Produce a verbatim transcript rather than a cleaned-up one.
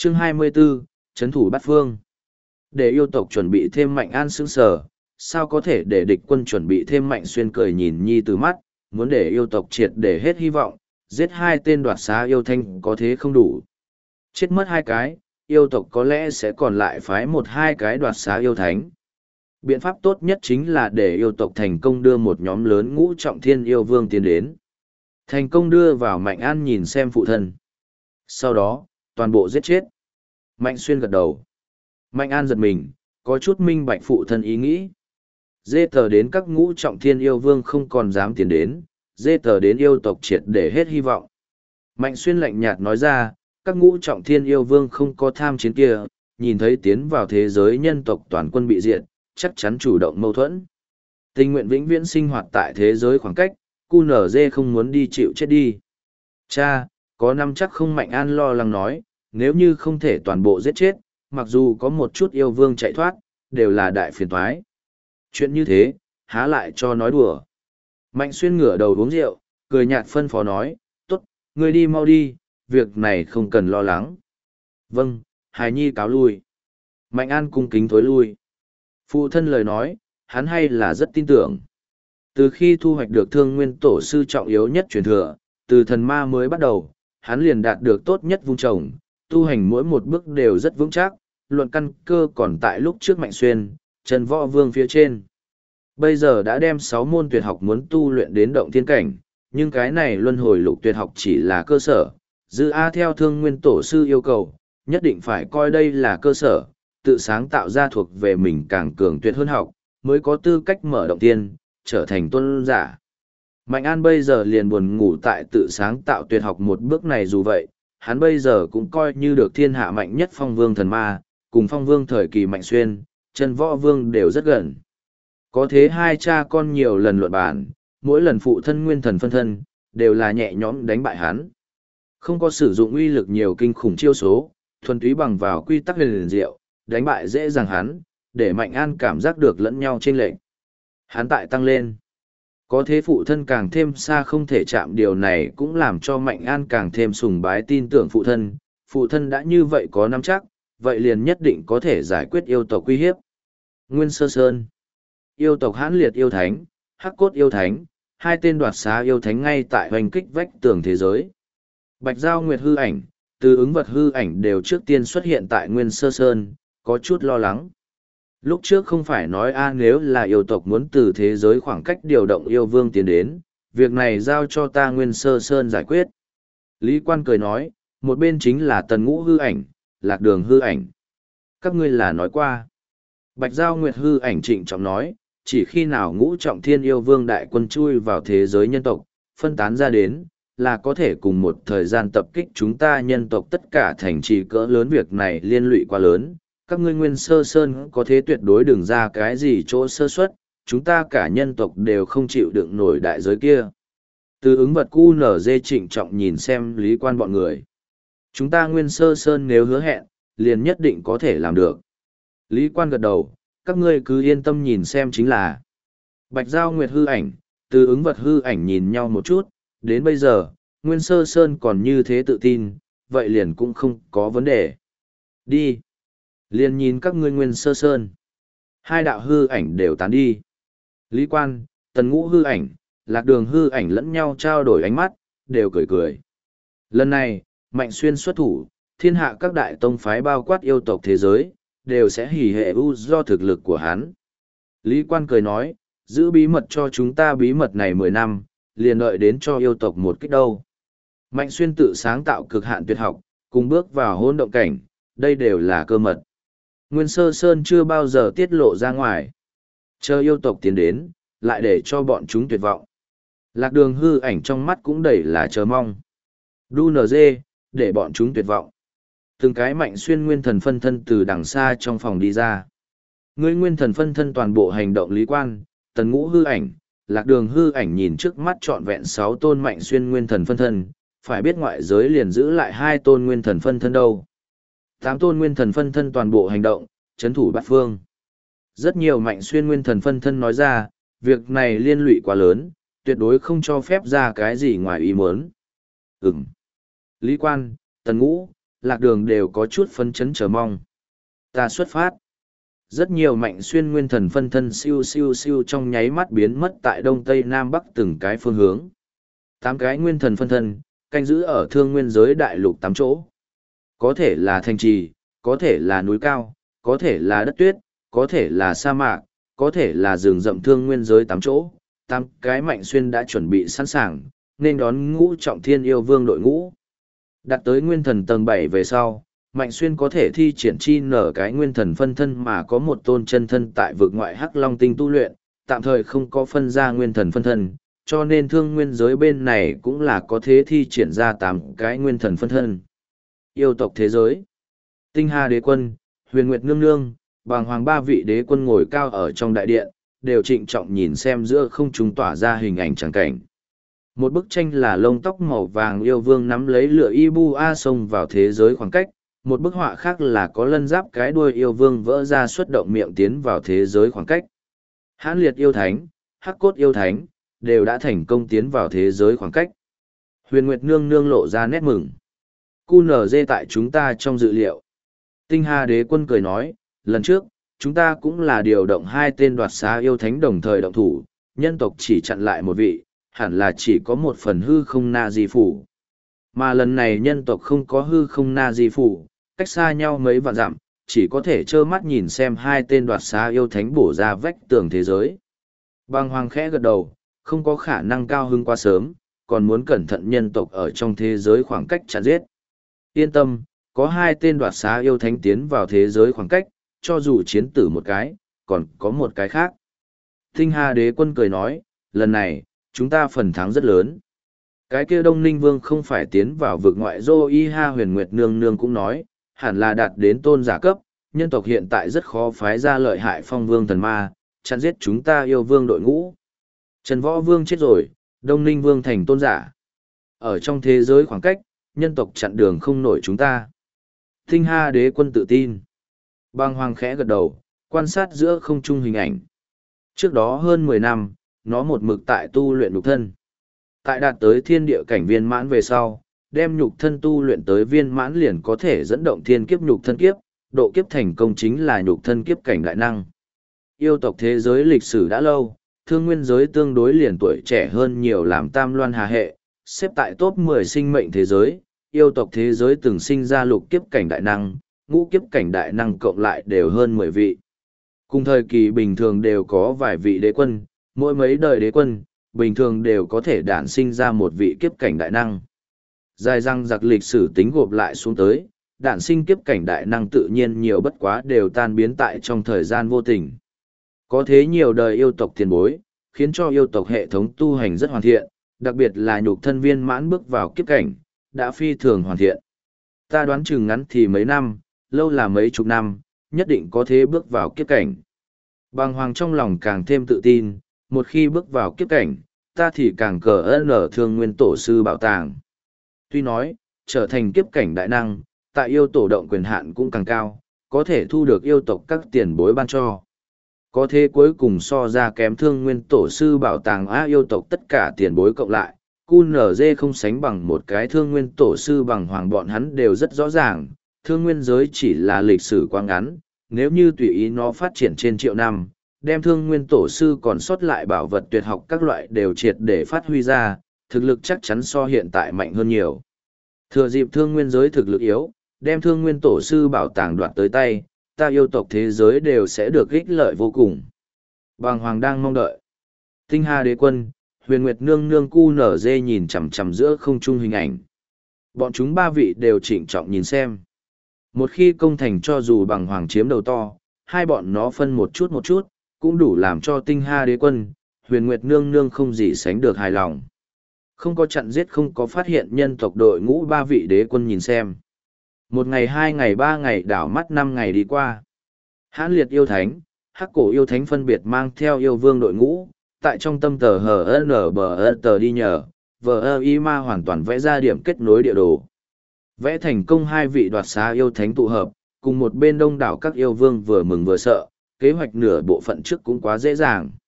Chương hai mươi 24, Trấn thủ bát phương. Để yêu tộc chuẩn bị thêm Mạnh An sững sờ, sao có thể để địch quân chuẩn bị thêm Mạnh Xuyên cười nhìn Nhi từ mắt, muốn để yêu tộc triệt để hết hy vọng, giết hai tên đoạt xá yêu thanh có thế không đủ. Chết mất hai cái, yêu tộc có lẽ sẽ còn lại phái một hai cái đoạt xá yêu thánh. Biện pháp tốt nhất chính là để yêu tộc thành công đưa một nhóm lớn ngũ trọng thiên yêu vương tiến đến. Thành công đưa vào Mạnh An nhìn xem phụ thân. Sau đó, toàn bộ giết chết. Mạnh Xuyên gật đầu. Mạnh An giật mình, có chút minh bạch phụ thân ý nghĩ. Dê tờ đến các ngũ trọng thiên yêu vương không còn dám tiến đến, dê tờ đến yêu tộc triệt để hết hy vọng. Mạnh Xuyên lạnh nhạt nói ra, các ngũ trọng thiên yêu vương không có tham chiến kia, nhìn thấy tiến vào thế giới nhân tộc toàn quân bị diệt, chắc chắn chủ động mâu thuẫn. Tình nguyện vĩnh viễn sinh hoạt tại thế giới khoảng cách, cu nở dê không muốn đi chịu chết đi. Cha, có năm chắc không? Mạnh An lo lắng nói, nếu như không thể toàn bộ giết chết, mặc dù có một chút yêu vương chạy thoát, đều là đại phiền toái. Chuyện như thế, há lại cho nói đùa. Mạnh Xuyên ngửa đầu uống rượu, cười nhạt phân phó nói, tốt, ngươi đi mau đi, việc này không cần lo lắng. Vâng, Hải Nhi cáo lui. Mạnh An cung kính thối lui. Phụ thân lời nói, hắn hay là rất tin tưởng. Từ khi thu hoạch được thương nguyên tổ sư trọng yếu nhất truyền thừa, từ thần ma mới bắt đầu, hắn liền đạt được tốt nhất vung trồng, tu hành mỗi một bước đều rất vững chắc, luận căn cơ còn tại lúc trước Mạnh Xuyên, Trần Võ Vương phía trên. Bây giờ đã đem sáu môn tuyệt học muốn tu luyện đến động thiên cảnh, nhưng cái này luân hồi lục tuyệt học chỉ là cơ sở, dư A theo thương nguyên tổ sư yêu cầu, nhất định phải coi đây là cơ sở, tự sáng tạo ra thuộc về mình càng cường tuyệt hơn học, mới có tư cách mở động thiên, trở thành tôn giả. Mạnh An bây giờ liền buồn ngủ tại tự sáng tạo tuyệt học một bước này, dù vậy, hắn bây giờ cũng coi như được thiên hạ mạnh nhất phong vương thần ma, cùng phong vương thời kỳ Mạnh Xuyên, Trần Võ Vương đều rất gần. Có thế hai cha con nhiều lần luận bàn, mỗi lần phụ thân nguyên thần phân thân, đều là nhẹ nhõm đánh bại hắn. Không có sử dụng uy lực nhiều kinh khủng chiêu số, thuần túy bằng vào quy tắc liền diệu, đánh bại dễ dàng hắn, để Mạnh An cảm giác được lẫn nhau chênh lệch. Hắn tại tăng lên. Có thế phụ thân càng thêm xa không thể chạm, điều này cũng làm cho Mạnh An càng thêm sùng bái tin tưởng phụ thân. Phụ thân đã như vậy có nắm chắc, vậy liền nhất định có thể giải quyết yêu tộc uy hiếp. Nguyên Sơ Sơn. Yêu tộc hãn liệt yêu thánh, hắc cốt yêu thánh, hai tên đoạt xá yêu thánh ngay tại hoành kích vách tường thế giới. Bạch Giao Nguyệt hư ảnh, từ ứng vật hư ảnh đều trước tiên xuất hiện tại Nguyên Sơ Sơn, có chút lo lắng. Lúc trước không phải nói a nếu là yêu tộc muốn từ thế giới khoảng cách điều động yêu vương tiến đến, việc này giao cho ta Nguyên Sơ Sơn giải quyết. Lý Quan cười nói, một bên chính là Tần Ngũ hư ảnh, Lạc Đường hư ảnh. Các ngươi là nói qua. Bạch Giao Nguyệt hư ảnh trịnh trọng nói, chỉ khi nào ngũ trọng thiên yêu vương đại quân chui vào thế giới nhân tộc, phân tán ra đến, là có thể cùng một thời gian tập kích chúng ta nhân tộc tất cả thành trì cỡ lớn, việc này liên lụy quá lớn. Các ngươi Nguyên Sơ Sơn có thế tuyệt đối đừng ra cái gì chỗ sơ suất, chúng ta cả nhân tộc đều không chịu đựng nổi đại giới kia. Từ ứng vật cu nở dê trịnh trọng nhìn xem Lý Quan bọn người. Chúng ta Nguyên Sơ Sơn nếu hứa hẹn, liền nhất định có thể làm được. Lý Quan gật đầu, các ngươi cứ yên tâm nhìn xem chính là. Bạch Giao Nguyệt hư ảnh, từ ứng vật hư ảnh nhìn nhau một chút, đến bây giờ, Nguyên Sơ Sơn còn như thế tự tin, vậy liền cũng không có vấn đề. Đi. Liền nhìn các ngươi Nguyên Sơ Sơn. Hai đạo hư ảnh đều tán đi. Lý Quan, Tần Ngũ hư ảnh, Lạc Đường hư ảnh lẫn nhau trao đổi ánh mắt, đều cười cười. Lần này, Mạnh Xuyên xuất thủ, thiên hạ các đại tông phái bao quát yêu tộc thế giới, đều sẽ hỉ hệ u do thực lực của hắn. Lý Quan cười nói, giữ bí mật cho chúng ta bí mật này mười năm, liền đợi đến cho yêu tộc một kích đâu. Mạnh Xuyên tự sáng tạo cực hạn tuyệt học, cùng bước vào hỗn động cảnh, đây đều là cơ mật. Nguyên Sơ Sơn chưa bao giờ tiết lộ ra ngoài. Chờ yêu tộc tiến đến, lại để cho bọn chúng tuyệt vọng. Lạc Đường hư ảnh trong mắt cũng đầy là chờ mong. Đu nờ dê, để bọn chúng tuyệt vọng. Từng cái Mạnh Xuyên nguyên thần phân thân từ đằng xa trong phòng đi ra. Ngươi nguyên thần phân thân toàn bộ hành động Lý Quan, Tần Ngũ hư ảnh, Lạc Đường hư ảnh nhìn trước mắt trọn vẹn sáu tôn Mạnh Xuyên nguyên thần phân thân, phải biết ngoại giới liền giữ lại hai tôn nguyên thần phân thân đâu. Tám tôn nguyên thần phân thân toàn bộ hành động, chấn thủ bát phương. Rất nhiều Mạnh Xuyên nguyên thần phân thân nói ra, việc này liên lụy quá lớn, tuyệt đối không cho phép ra cái gì ngoài ý muốn. Ừm. Lý Quan, Tần Ngũ, lạc đường đều có chút phấn chấn chờ mong. Ta xuất phát. Rất nhiều mạnh xuyên nguyên thần phân thân siêu siêu siêu trong nháy mắt biến mất tại đông tây nam bắc từng cái phương hướng. Tám cái nguyên thần phân thân, canh giữ ở thương nguyên giới đại lục tám chỗ. Có thể là thành trì, có thể là núi cao, có thể là đất tuyết, có thể là sa mạc, có thể là rừng rậm thương nguyên giới tám chỗ. Tám cái mạnh xuyên đã chuẩn bị sẵn sàng, nên đón ngũ trọng thiên yêu vương đội ngũ. Đạt tới nguyên thần tầng bảy về sau, Mạnh Xuyên có thể thi triển chi nở cái nguyên thần phân thân mà có một tôn chân thân tại vực ngoại Hắc Long tinh tu luyện, tạm thời không có phân ra nguyên thần phân thân, cho nên thương nguyên giới bên này cũng là có thế thi triển ra tám cái nguyên thần phân thân. Yêu tộc thế giới, Tinh Hà đế quân, Huyền Nguyệt nương nương, bàng hoàng ba vị đế quân ngồi cao ở trong đại điện, đều trịnh trọng nhìn xem giữa không trung tỏa ra hình ảnh tràng cảnh. Một bức tranh là lông tóc màu vàng yêu vương nắm lấy lửa Ibu A xông vào thế giới khoảng cách, một bức họa khác là có lân giáp cái đuôi yêu vương vỡ ra xuất động miệng tiến vào thế giới khoảng cách. Hãn liệt yêu thánh, hắc cốt yêu thánh, đều đã thành công tiến vào thế giới khoảng cách. Huyền Nguyệt nương nương lộ ra nét mừng. Cu nở dê tại chúng ta trong dự liệu. Tinh Hà đế quân cười nói, lần trước, chúng ta cũng là điều động hai tên đoạt xá yêu thánh đồng thời động thủ, nhân tộc chỉ chặn lại một vị, hẳn là chỉ có một phần hư không na di phủ. Mà lần này nhân tộc không có hư không na di phủ, cách xa nhau mấy vạn dặm, chỉ có thể trơ mắt nhìn xem hai tên đoạt xá yêu thánh bổ ra vách tường thế giới. Bàng hoàng khẽ gật đầu, không có khả năng cao hứng quá sớm, còn muốn cẩn thận nhân tộc ở trong thế giới khoảng cách chặn giết. Yên tâm, có hai tên đoạt xá yêu thánh tiến vào thế giới khoảng cách, cho dù chiến tử một cái, còn có một cái khác. Tinh Hà đế quân cười nói, lần này, chúng ta phần thắng rất lớn. Cái kia Đông Ninh Vương không phải tiến vào vực ngoại Dô Y Ha Huyền Nguyệt nương nương cũng nói, hẳn là đạt đến tôn giả cấp, nhân tộc hiện tại rất khó phái ra lợi hại phong vương thần ma, chặn giết chúng ta yêu vương đội ngũ. Trần Võ Vương chết rồi, Đông Ninh Vương thành tôn giả. Ở trong thế giới khoảng cách, nhân tộc chặn đường không nổi chúng ta. Tinh Hà đế quân tự tin. Bàng hoàng khẽ gật đầu, quan sát giữa không trung hình ảnh. Trước đó hơn mười năm, nó một mực tại tu luyện nhục thân. Tại đạt tới thiên địa cảnh viên mãn về sau, đem nhục thân tu luyện tới viên mãn liền có thể dẫn động thiên kiếp nhục thân kiếp, độ kiếp thành công chính là nhục thân kiếp cảnh đại năng. Yêu tộc thế giới lịch sử đã lâu, thương nguyên giới tương đối liền tuổi trẻ hơn nhiều làm tam loan hà hệ, xếp tại top mười sinh mệnh thế giới, yêu tộc thế giới từng sinh ra lục kiếp cảnh đại năng, ngũ kiếp cảnh đại năng cộng lại đều hơn mười vị. Cùng thời kỳ bình thường đều có vài vị đế quân, mỗi mấy đời đế quân, bình thường đều có thể đản sinh ra một vị kiếp cảnh đại năng. Dài răng giặc lịch sử tính gộp lại xuống tới, đản sinh kiếp cảnh đại năng tự nhiên nhiều bất quá đều tan biến tại trong thời gian vô tình. Có thế nhiều đời yêu tộc tiền bối, khiến cho yêu tộc hệ thống tu hành rất hoàn thiện, đặc biệt là nhục thân viên mãn bước vào kiếp cảnh, đã phi thường hoàn thiện. Ta đoán chừng ngắn thì mấy năm, lâu là mấy chục năm, nhất định có thế bước vào kiếp cảnh. Bàng hoàng trong lòng càng thêm tự tin, một khi bước vào kiếp cảnh, ta thì càng cờ ơn ở thương nguyên tổ sư bảo tàng. Tuy nói, trở thành kiếp cảnh đại năng, tại yêu tổ động quyền hạn cũng càng cao, có thể thu được yêu tộc các tiền bối ban cho. Có thế cuối cùng so ra kém thương nguyên tổ sư bảo tàng á yêu tộc tất cả tiền bối cộng lại, cu nở dê không sánh bằng một cái thương nguyên tổ sư bằng hoàng bọn hắn đều rất rõ ràng, thương nguyên giới chỉ là lịch sử quá ngắn, nếu như tùy ý nó phát triển trên triệu năm, đem thương nguyên tổ sư còn sót lại bảo vật tuyệt học các loại đều triệt để phát huy ra, thực lực chắc chắn so hiện tại mạnh hơn nhiều. Thừa dịp thương nguyên giới thực lực yếu, đem thương nguyên tổ sư bảo tàng đoạt tới tay, ta yêu tộc thế giới đều sẽ được ích lợi vô cùng. Bàng hoàng đang mong đợi. Tinh Hà đế quân, Huyền Nguyệt nương nương cu nở dê nhìn chằm chằm giữa không trung hình ảnh. Bọn chúng ba vị đều trịnh trọng nhìn xem. Một khi công thành cho dù bằng hoàng chiếm đầu to, hai bọn nó phân một chút một chút, cũng đủ làm cho Tinh Hà đế quân, Huyền Nguyệt nương nương không gì sánh được hài lòng. Không có chặn giết, không có phát hiện nhân tộc đội ngũ ba vị đế quân nhìn xem. Một ngày hai ngày ba ngày đảo mắt năm ngày đi qua. Hãn liệt yêu thánh, hắc cổ yêu thánh phân biệt mang theo yêu vương đội ngũ, tại trong tâm tờ hờ nở bờ tờ đi nhờ, vờ ơ y ma hoàn toàn vẽ ra điểm kết nối địa đồ. Vẽ thành công hai vị đoạt xá yêu thánh tụ hợp, cùng một bên đông đảo các yêu vương vừa mừng vừa sợ, kế hoạch nửa bộ phận trước cũng quá dễ dàng.